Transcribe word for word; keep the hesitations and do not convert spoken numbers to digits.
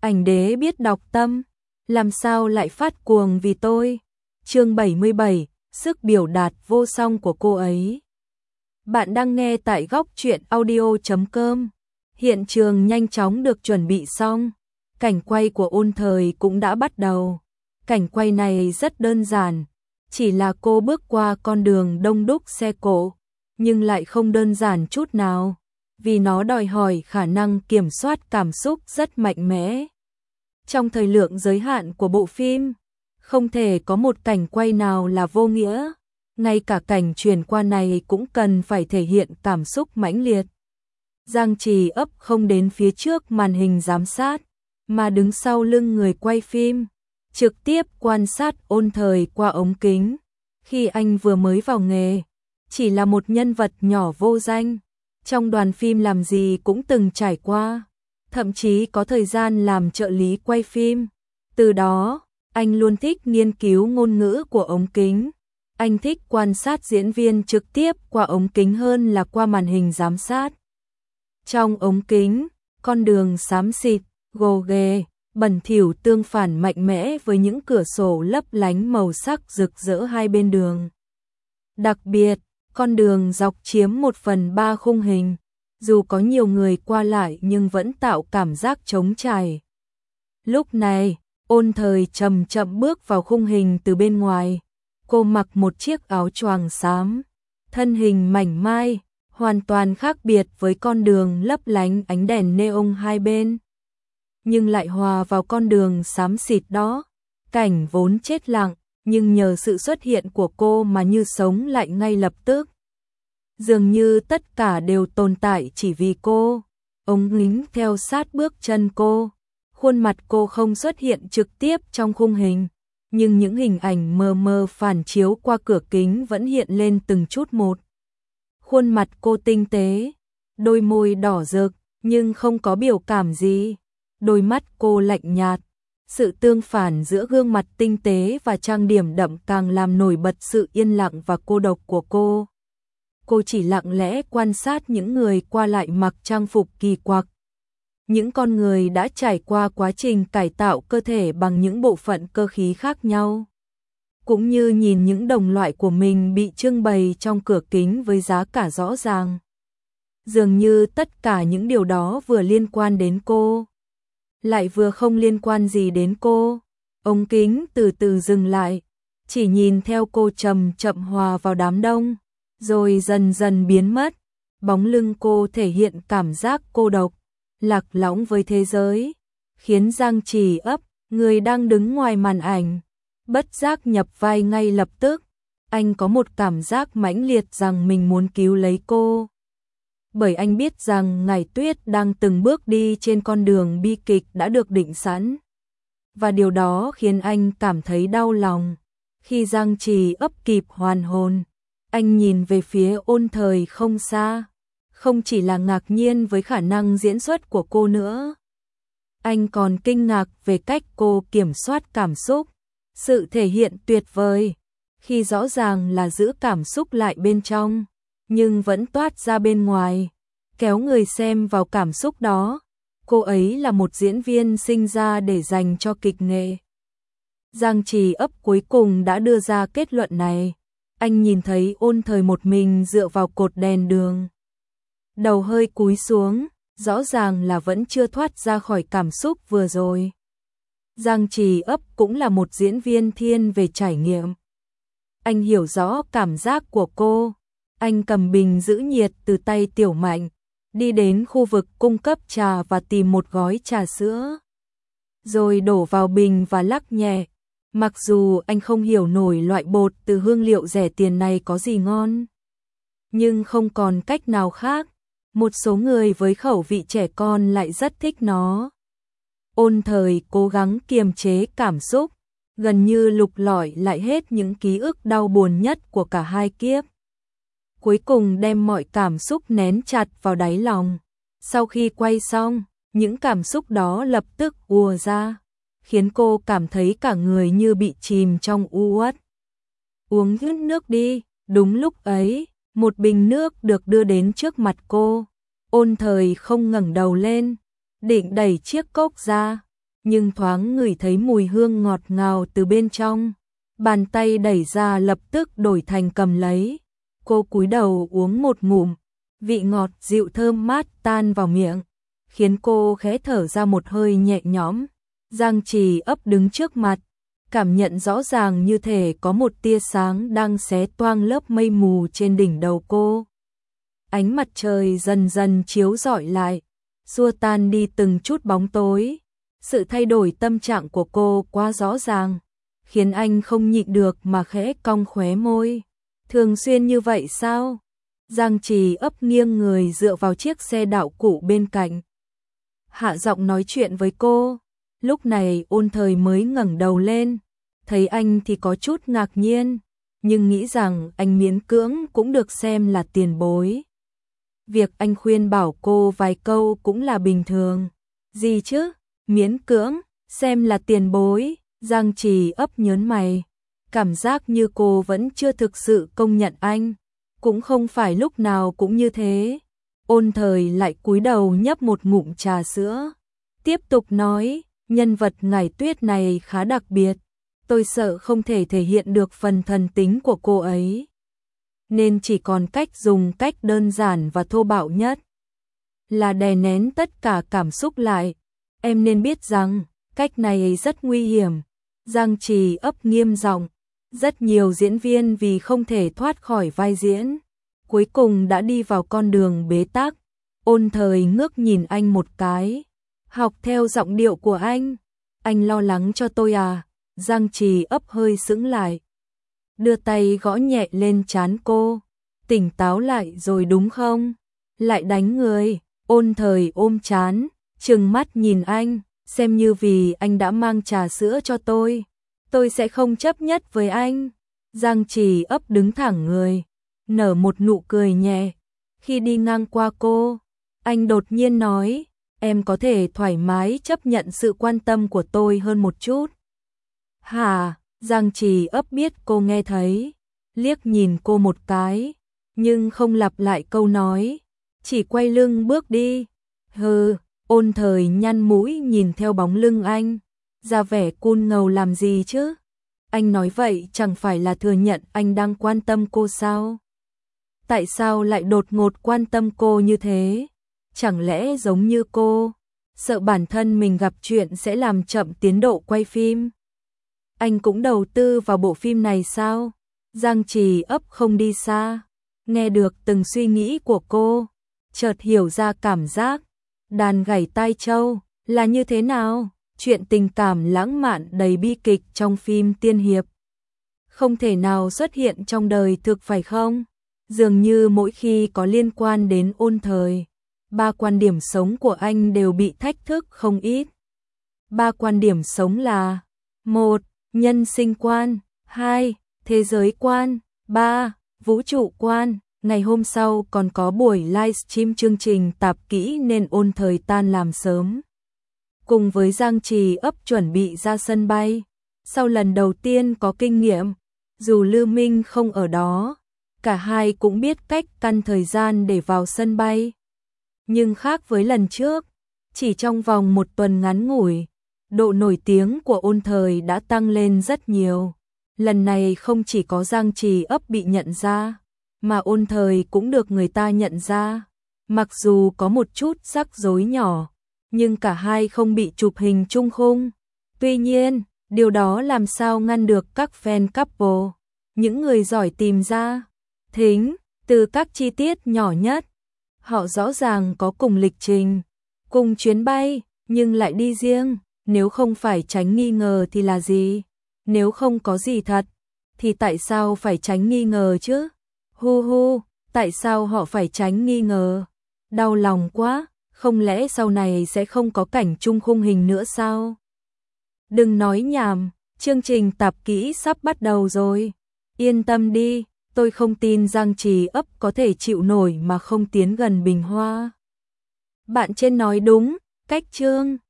ảnh đế biết đọc tâm, làm sao lại phát cuồng vì tôi. Chương bảy mươi bảy, sức biểu đạt vô song của cô ấy. Bạn đang nghe tại góc truyện audio chấm com. Hiện trường nhanh chóng được chuẩn bị xong, cảnh quay của Ôn Thời cũng đã bắt đầu. Cảnh quay này rất đơn giản, chỉ là cô bước qua con đường đông đúc xe cộ, nhưng lại không đơn giản chút nào, vì nó đòi hỏi khả năng kiểm soát cảm xúc rất mạnh mẽ. Trong thời lượng giới hạn của bộ phim, không thể có một cảnh quay nào là vô nghĩa, ngay cả cảnh chuyển qua này cũng cần phải thể hiện cảm xúc mãnh liệt. Giang Trì ấp không đến phía trước màn hình giám sát, mà đứng sau lưng người quay phim, trực tiếp quan sát Ôn Thời qua ống kính. Khi anh vừa mới vào nghề, chỉ là một nhân vật nhỏ vô danh, trong đoàn phim làm gì cũng từng trải qua, thậm chí có thời gian làm trợ lý quay phim. Từ đó, anh luôn thích nghiên cứu ngôn ngữ của ống kính. Anh thích quan sát diễn viên trực tiếp qua ống kính hơn là qua màn hình giám sát. Trong ống kính, con đường xám xịt, gồ ghề, bẩn thỉu tương phản mạnh mẽ với những cửa sổ lấp lánh màu sắc rực rỡ hai bên đường. Đặc biệt, con đường dọc chiếm một phần ba khung hình, dù có nhiều người qua lại nhưng vẫn tạo cảm giác trống trải. Lúc này, Ôn Thời chậm chậm bước vào khung hình từ bên ngoài. Cô mặc một chiếc áo choàng xám, thân hình mảnh mai, hoàn toàn khác biệt với con đường lấp lánh ánh đèn neon hai bên, nhưng lại hòa vào con đường xám xịt đó. Cảnh vốn chết lặng, nhưng nhờ sự xuất hiện của cô mà như sống lại ngay lập tức. Dường như tất cả đều tồn tại chỉ vì cô. Ống kính theo sát bước chân cô. Khuôn mặt cô không xuất hiện trực tiếp trong khung hình, nhưng những hình ảnh mờ mờ phản chiếu qua cửa kính vẫn hiện lên từng chút một. Khuôn mặt cô tinh tế, đôi môi đỏ rực, nhưng không có biểu cảm gì. Đôi mắt cô lạnh nhạt. Sự tương phản giữa gương mặt tinh tế và trang điểm đậm càng làm nổi bật sự yên lặng và cô độc của cô. Cô chỉ lặng lẽ quan sát những người qua lại mặc trang phục kỳ quặc. Những con người đã trải qua quá trình cải tạo cơ thể bằng những bộ phận cơ khí khác nhau. Cũng như nhìn những đồng loại của mình bị trưng bày trong cửa kính với giá cả rõ ràng. Dường như tất cả những điều đó vừa liên quan đến cô, lại vừa không liên quan gì đến cô. Ống kính từ từ dừng lại, chỉ nhìn theo cô chậm chậm hòa vào đám đông, rồi dần dần biến mất. Bóng lưng cô thể hiện cảm giác cô độc, lạc lõng với thế giới, khiến Giang Trì ấp, người đang đứng ngoài màn ảnh, bất giác nhập vai ngay lập tức. Anh có một cảm giác mãnh liệt rằng mình muốn cứu lấy cô. Bởi anh biết rằng Ngải Tuyết đang từng bước đi trên con đường bi kịch đã được định sẵn. Và điều đó khiến anh cảm thấy đau lòng. Khi Giang Trì ấp kịp hoàn hồn, anh nhìn về phía Ôn Thời không xa. Không chỉ là ngạc nhiên với khả năng diễn xuất của cô nữa, anh còn kinh ngạc về cách cô kiểm soát cảm xúc. Sự thể hiện tuyệt vời, khi rõ ràng là giữ cảm xúc lại bên trong, nhưng vẫn toát ra bên ngoài, kéo người xem vào cảm xúc đó. Cô ấy là một diễn viên sinh ra để dành cho kịch nghệ. Giang Trì ấp cuối cùng đã đưa ra kết luận này. Anh nhìn thấy Ôn Thời một mình dựa vào cột đèn đường, đầu hơi cúi xuống, rõ ràng là vẫn chưa thoát ra khỏi cảm xúc vừa rồi. Giang Trì ấp cũng là một diễn viên thiên về trải nghiệm. Anh hiểu rõ cảm giác của cô. Anh cầm bình giữ nhiệt từ tay Tiểu Mạnh, đi đến khu vực cung cấp trà và tìm một gói trà sữa, rồi đổ vào bình và lắc nhẹ. Mặc dù anh không hiểu nổi loại bột từ hương liệu rẻ tiền này có gì ngon, nhưng không còn cách nào khác. Một số người với khẩu vị trẻ con lại rất thích nó. Ôn Thời cố gắng kiềm chế cảm xúc, gần như lục lọi lại hết những ký ức đau buồn nhất của cả hai kiếp. Cuối cùng đem mọi cảm xúc nén chặt vào đáy lòng. Sau khi quay xong, những cảm xúc đó lập tức ùa ra, khiến cô cảm thấy cả người như bị chìm trong u uất. Uống hết nước đi. Đúng lúc ấy, một bình nước được đưa đến trước mặt cô. Ôn Thời không ngẩng đầu lên, định đẩy chiếc cốc ra, nhưng thoáng ngửi thấy mùi hương ngọt ngào từ bên trong. Bàn tay đẩy ra lập tức đổi thành cầm lấy. Cô cúi đầu uống một ngụm, vị ngọt dịu thơm mát tan vào miệng, khiến cô khẽ thở ra một hơi nhẹ nhõm. Giang Trì ấp đứng trước mặt, cảm nhận rõ ràng như thể có một tia sáng đang xé toang lớp mây mù trên đỉnh đầu cô. Ánh mặt trời dần dần chiếu rọi lại, xua tan đi từng chút bóng tối. Sự thay đổi tâm trạng của cô quá rõ ràng, khiến anh không nhịn được mà khẽ cong khóe môi. Thường xuyên như vậy sao? Giang Trì ấp nghiêng người dựa vào chiếc xe đảo cũ bên cạnh, hạ giọng nói chuyện với cô. Lúc này Ôn Thời mới ngẩng đầu lên, thấy anh thì có chút ngạc nhiên, nhưng nghĩ rằng anh miễn cưỡng cũng được xem là tiền bối. Việc anh khuyên bảo cô vài câu cũng là bình thường. Gì chứ? Miễn cưỡng, xem là tiền bối. Giang Trì ấp nhớn mày, cảm giác như cô vẫn chưa thực sự công nhận anh. Cũng không phải lúc nào cũng như thế. Ôn Thời lại cúi đầu nhấp một ngụm trà sữa, tiếp tục nói, nhân vật Ngải Tuyết này khá đặc biệt. Tôi sợ không thể thể hiện được phần thần tính của cô ấy, nên chỉ còn cách dùng cách đơn giản và thô bạo nhất, là đè nén tất cả cảm xúc lại. Em nên biết rằng, cách này rất nguy hiểm. Giang Trì ấp nghiêm giọng. Rất nhiều diễn viên vì không thể thoát khỏi vai diễn, cuối cùng đã đi vào con đường bế tắc. Ôn Thời ngước nhìn anh một cái, học theo giọng điệu của anh. Anh lo lắng cho tôi à? Giang Trì ấp hơi sững lại, đưa tay gõ nhẹ lên trán cô. Tỉnh táo lại rồi đúng không? Lại đánh người. Ôn Thời ôm trán, trừng mắt nhìn anh, xem như vì anh đã mang trà sữa cho tôi, tôi sẽ không chấp nhất với anh. Giang Trì ấp đứng thẳng người, nở một nụ cười nhẹ. Khi đi ngang qua cô, anh đột nhiên nói, em có thể thoải mái chấp nhận sự quan tâm của tôi hơn một chút. Hả? Giang Trì ấp biết cô nghe thấy, liếc nhìn cô một cái, nhưng không lặp lại câu nói, chỉ quay lưng bước đi. Hừ. Ôn Thời nhăn mũi nhìn theo bóng lưng anh, ra vẻ cool ngầu làm gì chứ? Anh nói vậy chẳng phải là thừa nhận anh đang quan tâm cô sao? Tại sao lại đột ngột quan tâm cô như thế? Chẳng lẽ giống như cô, sợ bản thân mình gặp chuyện sẽ làm chậm tiến độ quay phim? Anh cũng đầu tư vào bộ phim này sao? Giang Trì ấp không đi xa, nghe được từng suy nghĩ của cô, chợt hiểu ra cảm giác đàn gảy tai trâu là như thế nào. Chuyện tình cảm lãng mạn đầy bi kịch trong phim tiên hiệp không thể nào xuất hiện trong đời thực phải không? Dường như mỗi khi có liên quan đến Ôn Thời, ba quan điểm sống của anh đều bị thách thức không ít. Ba quan điểm sống là: một. Nhân sinh quan, hai. Thế giới quan, ba. Vũ trụ quan. Ngày hôm sau còn có buổi livestream chương trình tạp kỹ nên Ôn Thời tan làm sớm, cùng với Giang Trì ấp chuẩn bị ra sân bay. Sau lần đầu tiên có kinh nghiệm, dù Lưu Minh không ở đó, cả hai cũng biết cách căn thời gian để vào sân bay. Nhưng khác với lần trước, chỉ trong vòng một tuần ngắn ngủi, độ nổi tiếng của Ôn Thời đã tăng lên rất nhiều. Lần này không chỉ có Giang Trì ấp bị nhận ra, mà Ôn Thời cũng được người ta nhận ra. Mặc dù có một chút rắc rối nhỏ, nhưng cả hai không bị chụp hình chung khung. Tuy nhiên, điều đó làm sao ngăn được các fan couple, những người giỏi tìm ra thính từ các chi tiết nhỏ nhất. Họ rõ ràng có cùng lịch trình, cùng chuyến bay, nhưng lại đi riêng. Nếu không phải tránh nghi ngờ thì là gì? Nếu không có gì thật, thì tại sao phải tránh nghi ngờ chứ? Hu hu, tại sao họ phải tránh nghi ngờ? Đau lòng quá, không lẽ sau này sẽ không có cảnh chung khung hình nữa sao? Đừng nói nhảm, chương trình tạp kỹ sắp bắt đầu rồi. Yên tâm đi, tôi không tin Giang Trì ấp có thể chịu nổi mà không tiến gần Bình Hoa. Bạn trên nói đúng, cách chương.